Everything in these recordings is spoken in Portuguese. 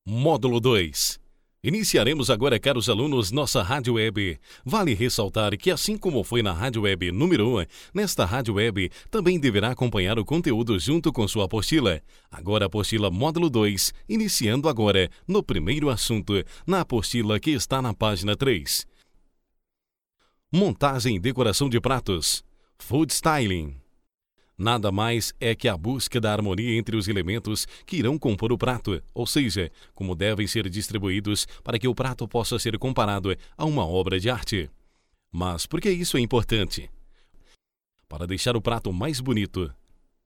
Módulo 2. Iniciaremos agora, caros alunos, nossa rádio web. Vale ressaltar que, assim como foi na rádio web número 1, nesta rádio web também deverá acompanhar o conteúdo junto com sua apostila. Agora a apostila módulo 2, iniciando agora no primeiro assunto, na apostila que está na página 3. Montagem e decoração de pratos. Food styling. Nada mais é que a busca da harmonia entre os elementos que irão compor o prato, ou seja, como devem ser distribuídos para que o prato possa ser comparado a uma obra de arte. Mas por que isso é importante? Para deixar o prato mais bonito.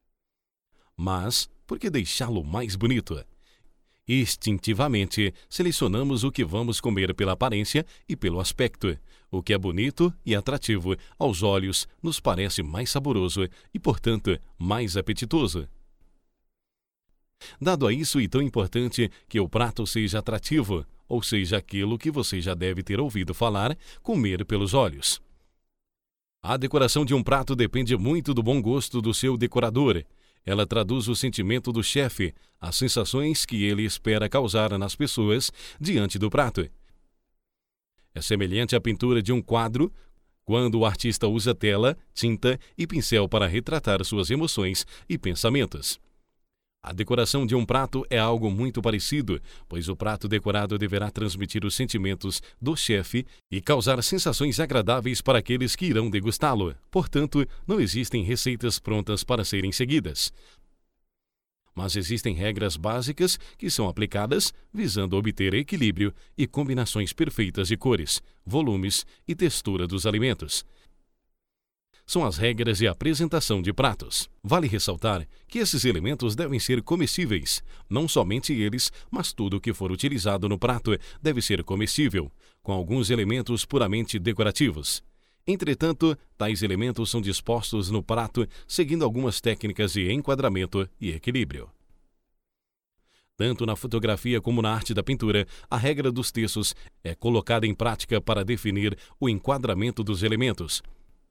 Mas por que deixá-lo mais bonito? Instintivamente, selecionamos o que vamos comer pela aparência e pelo aspecto. O que é bonito e atrativo aos olhos nos parece mais saboroso e, portanto, mais apetitoso. Dado a isso, e tão importante que o prato seja atrativo, ou seja, aquilo que você já deve ter ouvido falar, comer pelos olhos. A decoração de um prato depende muito do bom gosto do seu decorador. Ela traduz o sentimento do chefe, as sensações que ele espera causar nas pessoas diante do prato. É semelhante à pintura de um quadro, quando o artista usa tela, tinta e pincel para retratar suas emoções e pensamentos. A decoração de um prato é algo muito parecido, pois o prato decorado deverá transmitir os sentimentos do chefe e causar sensações agradáveis para aqueles que irão degustá-lo. Portanto, não existem receitas prontas para serem seguidas. Mas existem regras básicas que são aplicadas visando obter equilíbrio e combinações perfeitas de cores, volumes e textura dos alimentos. São as regras de apresentação de pratos. Vale ressaltar que esses elementos devem ser comestíveis. Não somente eles, mas tudo que for utilizado no prato deve ser comestível, com alguns elementos puramente decorativos. Entretanto, tais elementos são dispostos no prato seguindo algumas técnicas de enquadramento e equilíbrio. Tanto na fotografia como na arte da pintura, a regra dos terços é colocada em prática para definir o enquadramento dos elementos.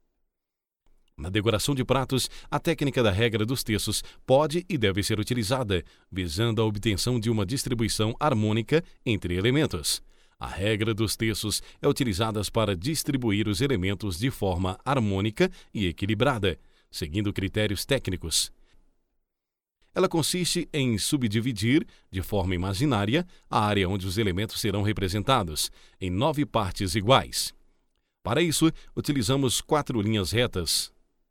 Na decoração de pratos, a técnica da regra dos terços pode e deve ser utilizada, visando a obtenção de uma distribuição harmônica entre elementos. A regra dos terços é utilizada para distribuir os elementos de forma harmônica e equilibrada, seguindo critérios técnicos. Ela consiste em subdividir, de forma imaginária, a área onde os elementos serão representados, em 9 partes iguais. Para isso, utilizamos 4 linhas retas,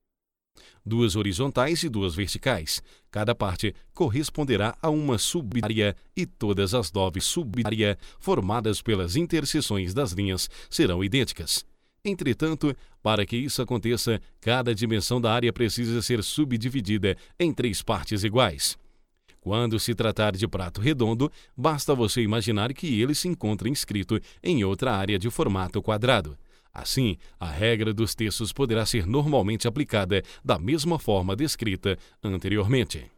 2 horizontais e 2 verticais. Cada parte corresponderá a uma sub-área e todas as 9 sub-áreas formadas pelas interseções das linhas serão idênticas. Entretanto, para que isso aconteça, cada dimensão da área precisa ser subdividida em 3 partes iguais. Quando se tratar de prato redondo, basta você imaginar que ele se encontra inscrito em outra área de formato quadrado. Assim, a regra dos terços poderá ser normalmente aplicada da mesma forma descrita anteriormente.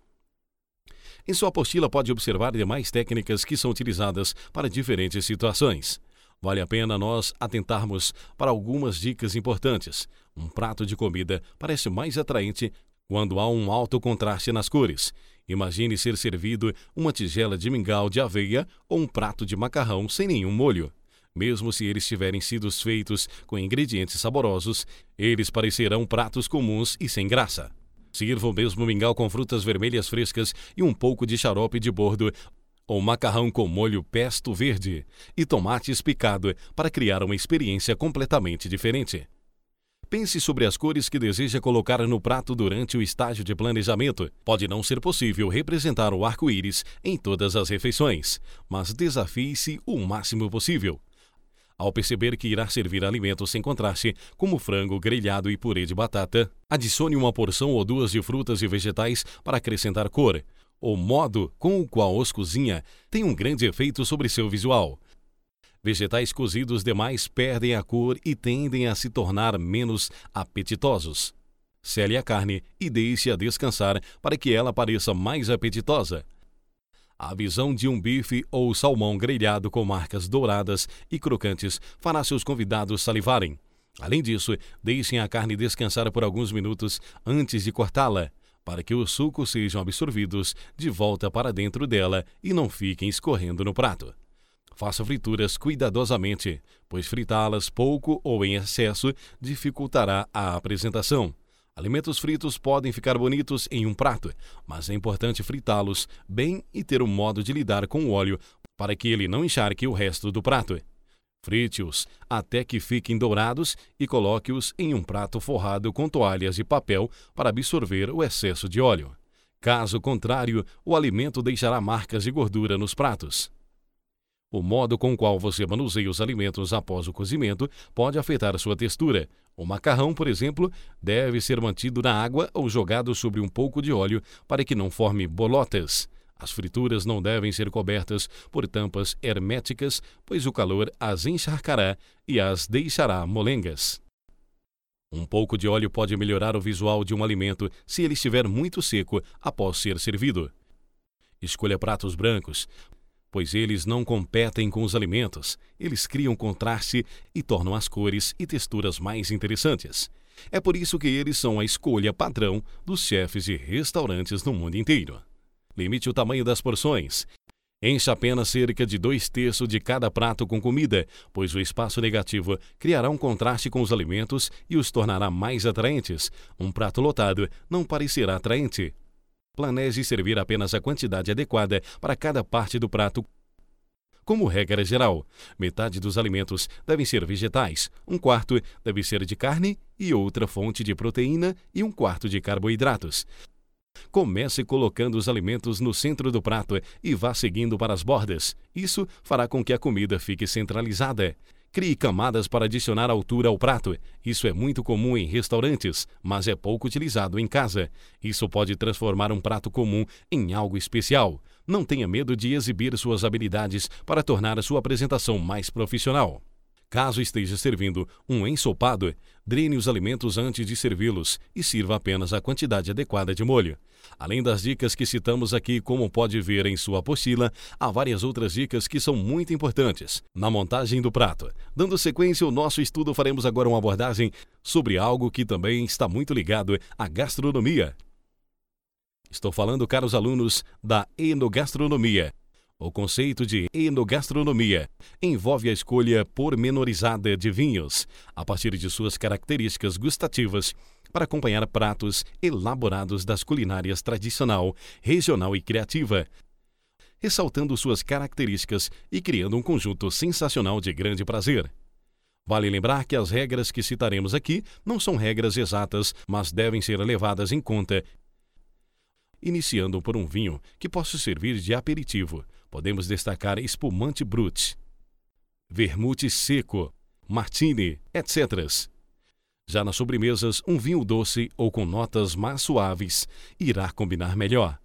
Em sua apostila pode observar demais técnicas que são utilizadas para diferentes situações. Vale a pena nós atentarmos para algumas dicas importantes. Um prato de comida parece mais atraente quando há um alto contraste nas cores. Imagine ser servido uma tigela de mingau de aveia ou um prato de macarrão sem nenhum molho. Mesmo se eles tiverem sido feitos com ingredientes saborosos, eles parecerão pratos comuns e sem graça. Sirva o mesmo mingau com frutas vermelhas frescas e um pouco de xarope de bordo, ou macarrão com molho pesto verde e tomates picado para criar uma experiência completamente diferente. Pense sobre as cores que deseja colocar no prato durante o estágio de planejamento. Pode não ser possível representar o arco-íris em todas as refeições, mas desafie-se o máximo possível. Ao perceber que irá servir alimentos sem contraste, como frango, grelhado e purê de batata, adicione uma porção ou 2 de frutas e vegetais para acrescentar cor. O modo com o qual os cozinha tem um grande efeito sobre seu visual. Vegetais cozidos demais perdem a cor e tendem a se tornar menos apetitosos. Sele a carne e deixe-a descansar para que ela pareça mais apetitosa. A visão de um bife ou salmão grelhado com marcas douradas e crocantes fará seus convidados salivarem. Além disso, deixem a carne descansar por alguns minutos antes de cortá-la. para que os sucos sejam absorvidos de volta para dentro dela e não fiquem escorrendo no prato. Faça frituras cuidadosamente, pois fritá-las pouco ou em excesso dificultará a apresentação. Alimentos fritos podem ficar bonitos em um prato, mas é importante fritá-los bem e ter um modo de lidar com o óleo para que ele não encharque o resto do prato. Frite-os até que fiquem dourados e coloque-os em um prato forrado com toalhas de papel para absorver o excesso de óleo. Caso contrário, o alimento deixará marcas de gordura nos pratos. O modo com o qual você manuseia os alimentos após o cozimento pode afetar sua textura. O macarrão, por exemplo, deve ser mantido na água ou jogado sobre um pouco de óleo para que não forme bolotas. As frituras não devem ser cobertas por tampas herméticas, pois o calor as encharcará e as deixará molengas. Um pouco de óleo pode melhorar o visual de um alimento se ele estiver muito seco após ser servido. Escolha pratos brancos, pois eles não competem com os alimentos, eles criam contraste e tornam as cores e texturas mais interessantes. É por isso que eles são a escolha padrão dos chefes de restaurantes no mundo inteiro. Limite o tamanho das porções. Encha apenas cerca de 2/3 de cada prato com comida, pois o espaço negativo criará um contraste com os alimentos e os tornará mais atraentes. Um prato lotado não parecerá atraente. Planeje servir apenas a quantidade adequada para cada parte do prato. Como regra geral, metade dos alimentos devem ser vegetais, 1/4 deve ser de carne e outra fonte de proteína e 1/4 de carboidratos. Comece colocando os alimentos no centro do prato e vá seguindo para as bordas. Isso fará com que a comida fique centralizada. Crie camadas para adicionar altura ao prato. Isso é muito comum em restaurantes, mas é pouco utilizado em casa. Isso pode transformar um prato comum em algo especial. Não tenha medo de exibir suas habilidades para tornar a sua apresentação mais profissional. Caso esteja servindo um ensopado, drene os alimentos antes de servi-los e sirva apenas a quantidade adequada de molho. Além das dicas que citamos aqui, como pode ver em sua apostila, há várias outras dicas que são muito importantes na montagem do prato. Dando sequência ao nosso estudo, faremos agora uma abordagem sobre algo que também está muito ligado à gastronomia. Estou falando, caros alunos, da enogastronomia. O conceito de enogastronomia envolve a escolha pormenorizada de vinhos, a partir de suas características gustativas, para acompanhar pratos elaborados das culinárias tradicional, regional e criativa, ressaltando suas características e criando um conjunto sensacional de grande prazer. Vale lembrar que as regras que citaremos aqui não são regras exatas, mas devem ser levadas em conta. Iniciando por um vinho que possa servir de aperitivo, podemos destacar espumante brut, vermute seco, martini, etc. Já nas sobremesas, um vinho doce ou com notas mais suaves irá combinar melhor.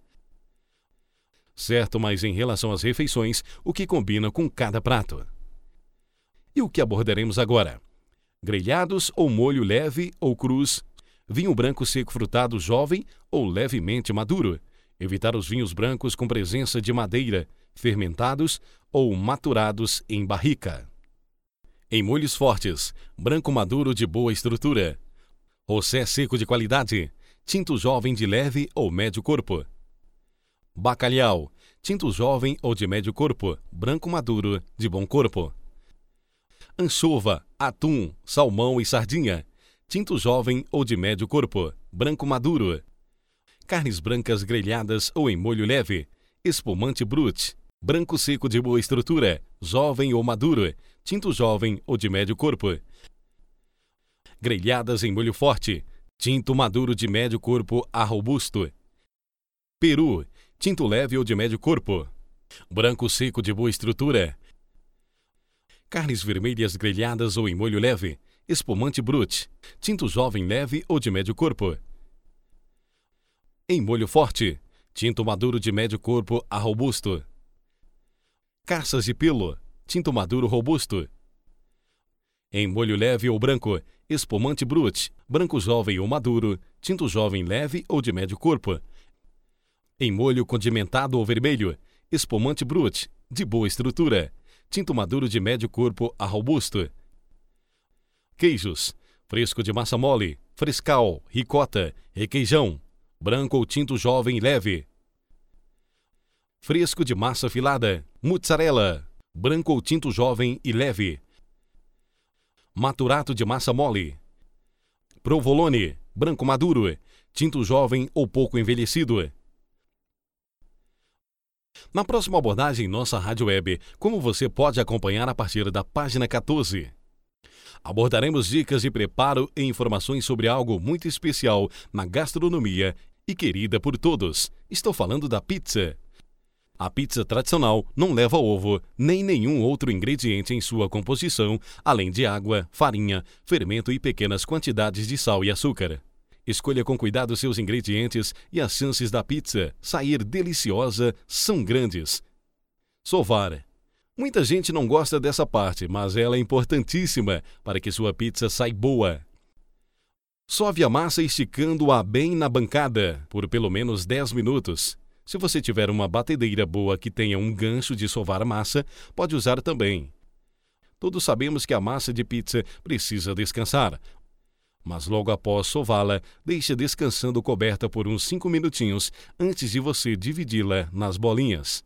Certo, mas em relação às refeições, o que combina com cada prato? E o que abordaremos agora? Grelhados ou molho leve ou cruz? Vinho branco seco frutado jovem ou levemente maduro? Evitar os vinhos brancos com presença de madeira, fermentados ou maturados em barrica. Em molhos fortes, branco maduro de boa estrutura, rosé seco de qualidade, tinto jovem de leve ou médio corpo. Bacalhau, tinto jovem ou de médio corpo, branco maduro de bom corpo. Anchova, atum, salmão e sardinha, tinto jovem ou de médio corpo, branco maduro. Carnes brancas grelhadas ou em molho leve, espumante brut, branco seco de boa estrutura, jovem ou maduro, tinto jovem ou de médio corpo. Grelhadas em molho forte, tinto maduro de médio corpo a robusto. Peru, tinto leve ou de médio corpo. Branco seco de boa estrutura. Carnes vermelhas grelhadas ou em molho leve, espumante brut, tinto jovem leve ou de médio corpo. Em molho forte, tinto maduro de médio corpo a robusto. Caças de pelo, tinto maduro robusto. Em molho leve ou branco, espumante brut, branco jovem ou maduro, tinto jovem leve ou de médio corpo. Em molho condimentado ou vermelho, espumante brut, de boa estrutura, tinto maduro de médio corpo a robusto. Queijos: fresco de massa mole, frescal, ricota, requeijão, branco ou tinto jovem leve. Fresco de massa filada, mussarela, branco ou tinto jovem e leve. Maturato de massa mole. Provolone, branco maduro, tinto jovem ou pouco envelhecido. Na próxima abordagem em nossa rádio web, como você pode acompanhar a partir da página 14. Abordaremos dicas de preparo e informações sobre algo muito especial na gastronomia e querida por todos. Estou falando da pizza. A pizza tradicional não leva ovo nem nenhum outro ingrediente em sua composição, além de água, farinha, fermento e pequenas quantidades de sal e açúcar. Escolha com cuidado seus ingredientes e as chances da pizza sair deliciosa são grandes. Sovar. Muita gente não gosta dessa parte, mas ela é importantíssima para que sua pizza saia boa. Sove a massa esticando-a bem na bancada por pelo menos 10 minutos. Se você tiver uma batedeira boa que tenha um gancho de sovar massa, pode usar também. Todos sabemos que a massa de pizza precisa descansar, mas logo após sová-la, deixe descansando coberta por uns 5 minutinhos antes de você dividi-la nas bolinhas.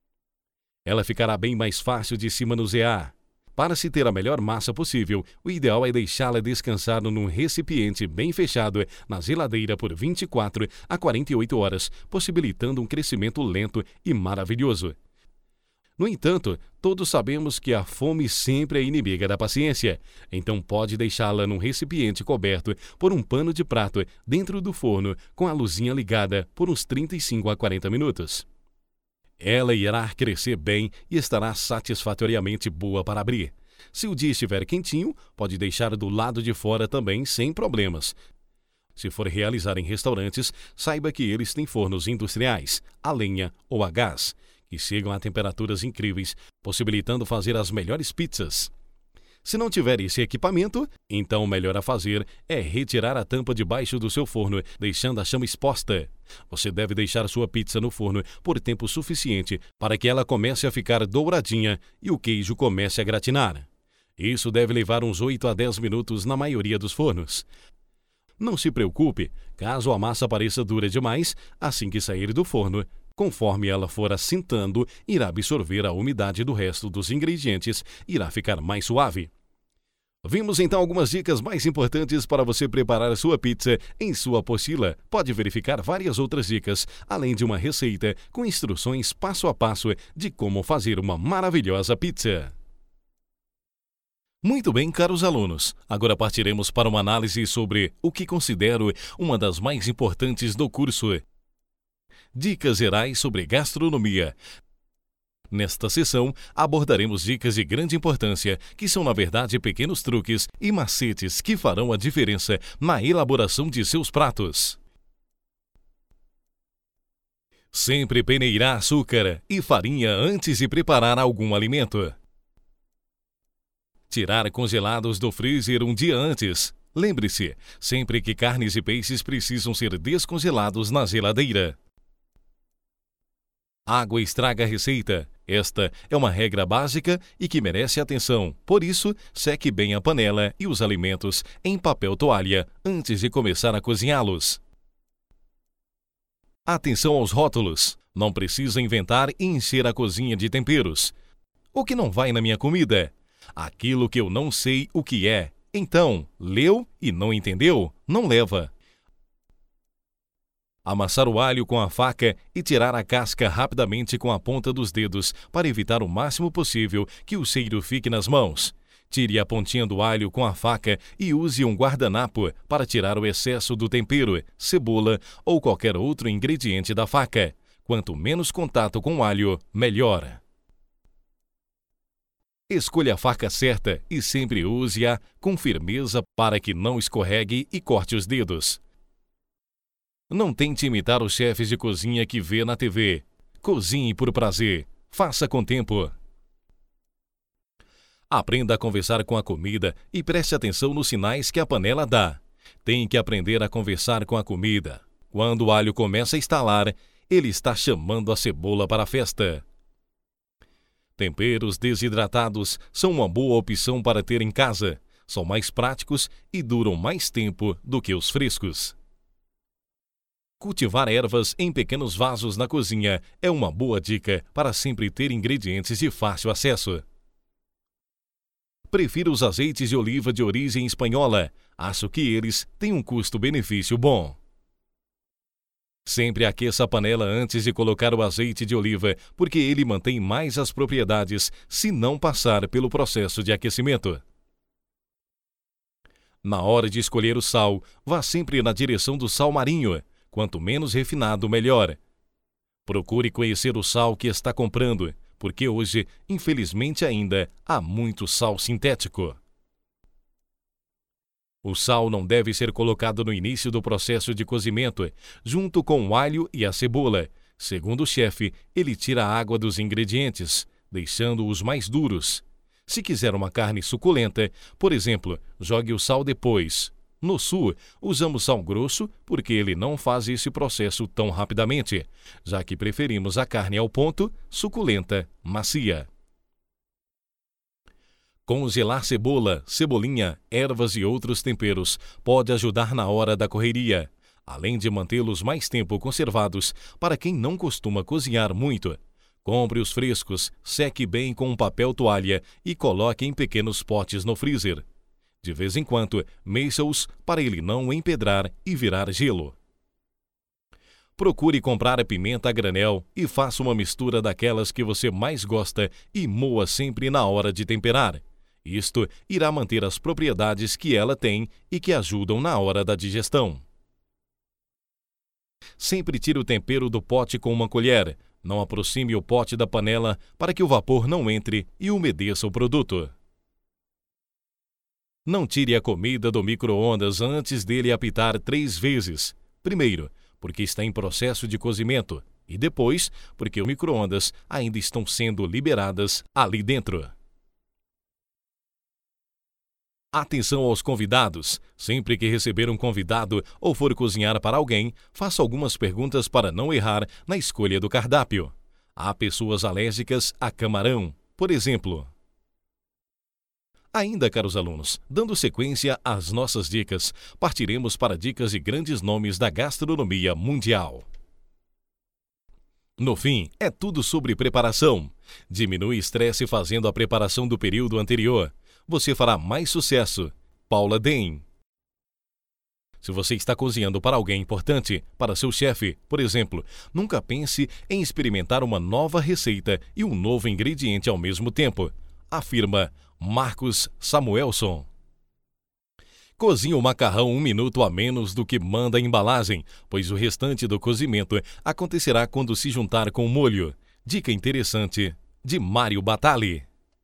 Ela ficará bem mais fácil de se manusear. Para se ter a melhor massa possível, o ideal é deixá-la descansar num recipiente bem fechado na geladeira por 24 a 48 horas, possibilitando um crescimento lento e maravilhoso. No entanto, todos sabemos que a fome sempre é inimiga da paciência, então pode deixá-la num recipiente coberto por um pano de prato dentro do forno com a luzinha ligada por uns 35 a 40 minutos. Ela irá crescer bem e estará satisfatoriamente boa para abrir. Se o dia estiver quentinho, pode deixar do lado de fora também sem problemas. Se for realizar em restaurantes, saiba que eles têm fornos industriais, a lenha ou a gás, que chegam a temperaturas incríveis, possibilitando fazer as melhores pizzas. Se não tiver esse equipamento, então o melhor a fazer é retirar a tampa de baixo do seu forno, deixando a chama exposta. Você deve deixar sua pizza no forno por tempo suficiente para que ela comece a ficar douradinha e o queijo comece a gratinar. Isso deve levar uns 8 a 10 minutos na maioria dos fornos. Não se preocupe, caso a massa pareça dura demais, assim que sair do forno, conforme ela for assentando, irá absorver a umidade do resto dos ingredientes e irá ficar mais suave. Vimos então algumas dicas mais importantes para você preparar a sua pizza. Em sua apostila, pode verificar várias outras dicas, além de uma receita com instruções passo a passo de como fazer uma maravilhosa pizza. Muito bem, caros alunos, agora partiremos para uma análise sobre o que considero uma das mais importantes do curso. Dicas gerais sobre gastronomia. Nesta sessão, abordaremos dicas de grande importância, que são na verdade pequenos truques e macetes que farão a diferença na elaboração de seus pratos. Sempre peneirar açúcar e farinha antes de preparar algum alimento. Tirar congelados do freezer um dia antes. Lembre-se, sempre que carnes e peixes precisam ser descongelados na geladeira. Água estraga a receita. Esta é uma regra básica e que merece atenção. Por isso, seque bem a panela e os alimentos em papel toalha antes de começar a cozinhá-los. Atenção aos rótulos. Não precisa inventar e encher a cozinha de temperos. O que não vai na minha comida? Aquilo que eu não sei o que é. Então, leu e não entendeu? Não leva. Amassar o alho com a faca e tirar a casca rapidamente com a ponta dos dedos para evitar o máximo possível que o cheiro fique nas mãos. Tire a pontinha do alho com a faca e use um guardanapo para tirar o excesso do tempero, cebola ou qualquer outro ingrediente da faca. Quanto menos contato com o alho, melhor. Escolha a faca certa e sempre use-a com firmeza para que não escorregue e corte os dedos. Não tente imitar os chefes de cozinha que vê na TV. Cozinhe por prazer. Faça com tempo. Aprenda a conversar com a comida e preste atenção nos sinais que a panela dá. Tem que aprender a conversar com a comida. Quando o alho começa a estalar, ele está chamando a cebola para a festa. Temperos desidratados são uma boa opção para ter em casa. São mais práticos e duram mais tempo do que os frescos. Cultivar ervas em pequenos vasos na cozinha é uma boa dica para sempre ter ingredientes de fácil acesso. Prefiro os azeites de oliva de origem espanhola. Acho que eles têm um custo-benefício bom. Sempre aqueça a panela antes de colocar o azeite de oliva, porque ele mantém mais as propriedades se não passar pelo processo de aquecimento. Na hora de escolher o sal, vá sempre na direção do sal marinho. Quanto menos refinado, melhor. Procure conhecer o sal que está comprando, porque hoje, infelizmente ainda, há muito sal sintético. O sal não deve ser colocado no início do processo de cozimento, junto com o alho e a cebola. Segundo o chefe, ele tira a água dos ingredientes, deixando-os mais duros. Se quiser uma carne suculenta, por exemplo, jogue o sal depois. No sul, usamos sal grosso porque ele não faz esse processo tão rapidamente, já que preferimos a carne ao ponto, suculenta, macia. Congelar cebola, cebolinha, ervas e outros temperos pode ajudar na hora da correria, além de mantê-los mais tempo conservados. Para quem não costuma cozinhar muito, compre os frescos, seque bem com um papel toalha e coloque em pequenos potes no freezer. De vez em quando, mexa-os para ele não empedrar e virar gelo. Procure comprar a pimenta a granel e faça uma mistura daquelas que você mais gosta e moa sempre na hora de temperar. Isto irá manter as propriedades que ela tem e que ajudam na hora da digestão. Sempre tire o tempero do pote com uma colher. Não aproxime o pote da panela para que o vapor não entre e umedeça o produto. Não tire a comida do micro-ondas antes dele apitar 3 vezes. Primeiro, porque está em processo de cozimento, e depois, porque os micro-ondas ainda estão sendo liberadas ali dentro. Atenção aos convidados. Sempre que receber um convidado ou for cozinhar para alguém, faça algumas perguntas para não errar na escolha do cardápio. Há pessoas alérgicas a camarão, por exemplo. Ainda, caros alunos, dando sequência às nossas dicas, partiremos para dicas de grandes nomes da gastronomia mundial. No fim, é tudo sobre preparação. Diminui estresse fazendo a preparação do período anterior. Você fará mais sucesso. Paula Deen. Se você está cozinhando para alguém importante, para seu chefe, por exemplo, nunca pense em experimentar uma nova receita e um novo ingrediente ao mesmo tempo. Afirma Marcos Samuelson. Cozinhe o macarrão 1 minuto a menos do que manda a embalagem, pois o restante do cozimento acontecerá quando se juntar com o molho. Dica interessante de Mário Batali.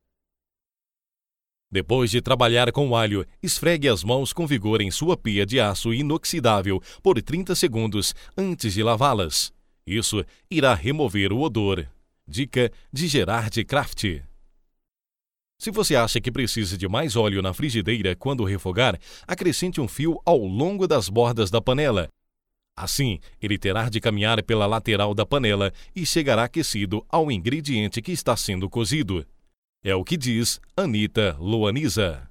Depois de trabalhar com o alho, esfregue as mãos com vigor em sua pia de aço inoxidável por 30 segundos antes de lavá-las. Isso irá remover o odor. Dica de Gerard Kraft. Se você acha que precisa de mais óleo na frigideira quando refogar, acrescente um fio ao longo das bordas da panela. Assim, ele terá de caminhar pela lateral da panela e chegará aquecido ao ingrediente que está sendo cozido. É o que diz Anita Loaniza.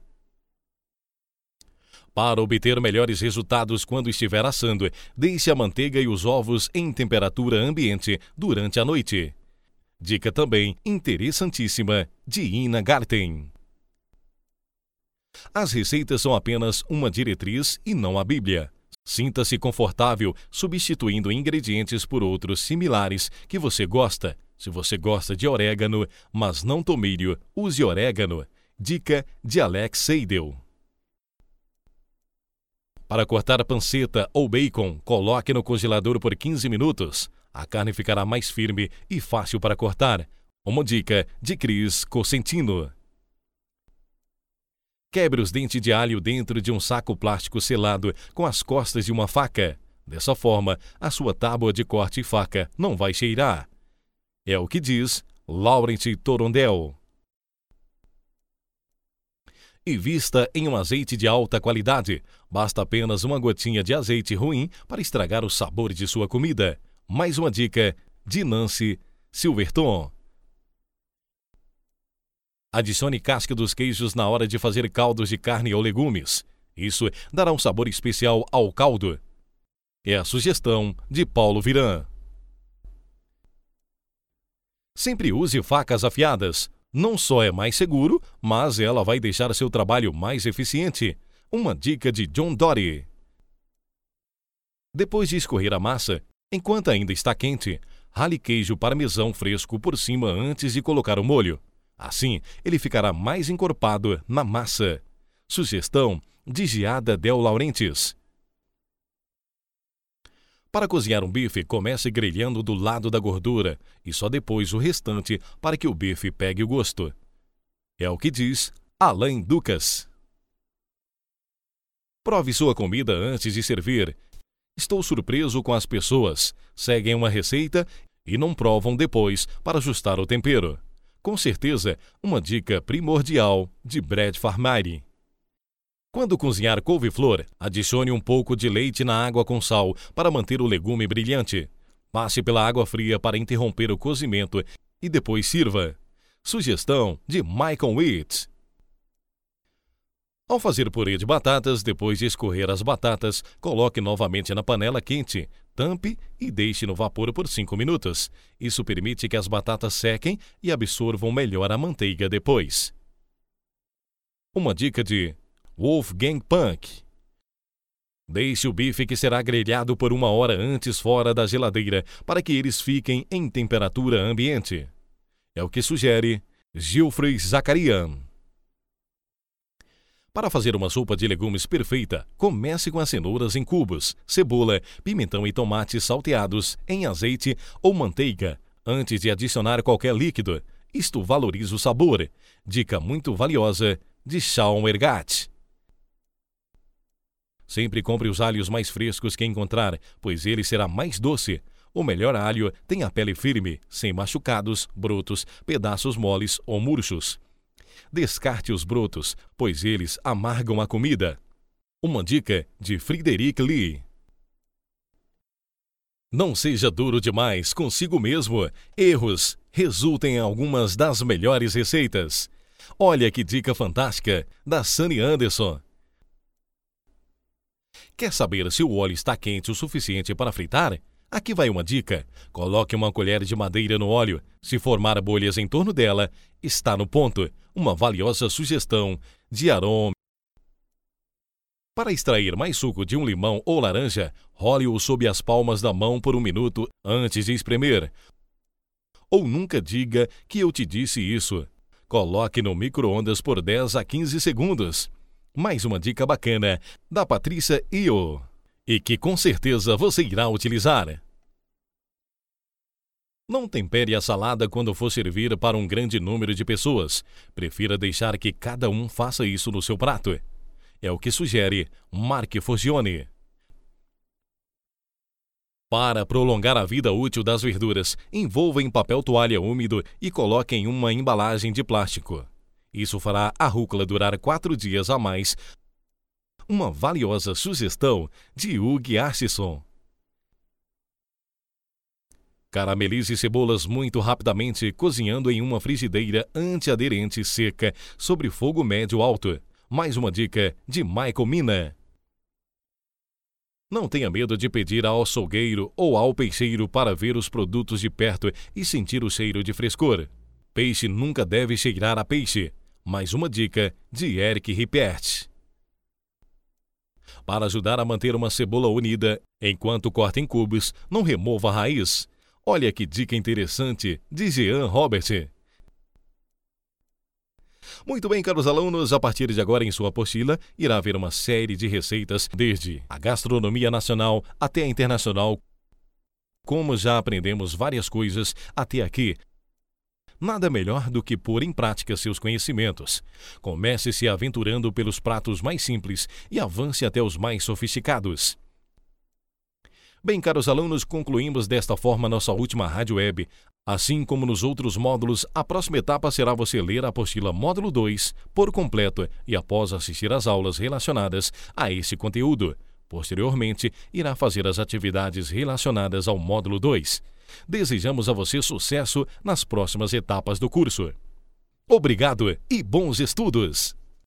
Para obter melhores resultados quando estiver assando, deixe a manteiga e os ovos em temperatura ambiente durante a noite. Dica também interessantíssima de Ina Garten. As receitas são apenas uma diretriz e não a Bíblia. Sinta-se confortável substituindo ingredientes por outros similares que você gosta. Se você gosta de orégano, mas não tomilho, use orégano. Dica de Alex Seidel. Para cortar panceta ou bacon, coloque no congelador por 15 minutos. A carne ficará mais firme e fácil para cortar. Uma dica de Cris Cosentino. Quebre os dentes de alho dentro de um saco plástico selado com as costas de uma faca. Dessa forma, a sua tábua de corte e faca não vai cheirar. É o que diz Laurent Torondel. Invista em um azeite de alta qualidade. Basta apenas uma gotinha de azeite ruim para estragar o sabor de sua comida. Mais uma dica de Nancy Silverton. Adicione casca dos queijos na hora de fazer caldos de carne ou legumes. Isso dará um sabor especial ao caldo. É a sugestão de Paulo Viran. Sempre use facas afiadas. Não só é mais seguro, mas ela vai deixar seu trabalho mais eficiente. Uma dica de John Dory. Depois de escorrer a massa, enquanto ainda está quente, rale queijo parmesão fresco por cima antes de colocar o molho. Assim, ele ficará mais encorpado na massa. Sugestão de Giada Del Laurentiis. Para cozinhar um bife, comece grelhando do lado da gordura e só depois o restante para que o bife pegue o gosto. É o que diz Alain Ducasse. Prove sua comida antes de servir. Estou surpreso com as pessoas. Seguem uma receita e não provam depois para ajustar o tempero. Com certeza, uma dica primordial de Brad Farmari. Quando cozinhar couve-flor, adicione um pouco de leite na água com sal para manter o legume brilhante. Passe pela água fria para interromper o cozimento e depois sirva. Sugestão de Michael Witt. Ao fazer purê de batatas, depois de escorrer as batatas, coloque novamente na panela quente, tampe e deixe no vapor por 5 minutos. Isso permite que as batatas sequem e absorvam melhor a manteiga depois. Uma dica de Wolfgang Punk. Deixe o bife que será grelhado por 1 hora antes fora da geladeira para que eles fiquem em temperatura ambiente. É o que sugere Gilfrey Zakarian. Para fazer uma sopa de legumes perfeita, comece com as cenouras em cubos, cebola, pimentão e tomate salteados em azeite ou manteiga, antes de adicionar qualquer líquido. Isto valoriza o sabor. Dica muito valiosa de Shawn Ergat. Sempre compre os alhos mais frescos que encontrar, pois ele será mais doce. O melhor alho tem a pele firme, sem machucados, brotos, pedaços moles ou murchos. Descarte os brotos, pois eles amargam a comida. Uma dica de Frederick Lee. Não seja duro demais consigo mesmo. Erros resultem em algumas das melhores receitas. Olha que dica fantástica da Sunny Anderson. Quer saber se o óleo está quente o suficiente para fritar? Aqui vai uma dica. Coloque uma colher de madeira no óleo. Se formar bolhas em torno dela, está no ponto. Uma valiosa sugestão de Aaron. Para extrair mais suco de um limão ou laranja, role-o sob as palmas da mão por 1 minuto antes de espremer. Ou nunca diga que eu te disse isso. Coloque no micro-ondas por 10 a 15 segundos. Mais uma dica bacana da Patrícia Io, e que com certeza você irá utilizar. Não tempere a salada quando for servir para um grande número de pessoas. Prefira deixar que cada um faça isso no seu prato. É o que sugere Mark Forgione. Para prolongar a vida útil das verduras, envolva em papel toalha úmido e coloque em uma embalagem de plástico. Isso fará a rúcula durar 4 dias a mais. Uma valiosa sugestão de Hugh Archison. Caramelize cebolas muito rapidamente, cozinhando em uma frigideira antiaderente seca sobre fogo médio-alto. Mais uma dica de Michael Mina. Não tenha medo de pedir ao açougueiro ou ao peixeiro para ver os produtos de perto e sentir o cheiro de frescor. Peixe nunca deve cheirar a peixe. Mais uma dica de Eric Rippert. Para ajudar a manter uma cebola unida, enquanto corta em cubos, não remova a raiz. Olha que dica interessante de Jean Robert. Muito bem, caros alunos, a partir de agora em sua apostila irá haver uma série de receitas, desde a gastronomia nacional até a internacional. Como já aprendemos várias coisas até aqui, nada melhor do que pôr em prática seus conhecimentos. Comece se aventurando pelos pratos mais simples e avance até os mais sofisticados. Bem, caros alunos, concluímos desta forma nossa última rádio web. Assim como nos outros módulos, a próxima etapa será você ler a apostila módulo 2 por completo e após assistir às aulas relacionadas a esse conteúdo. Posteriormente, irá fazer as atividades relacionadas ao módulo 2. Desejamos a você sucesso nas próximas etapas do curso. Obrigado e bons estudos!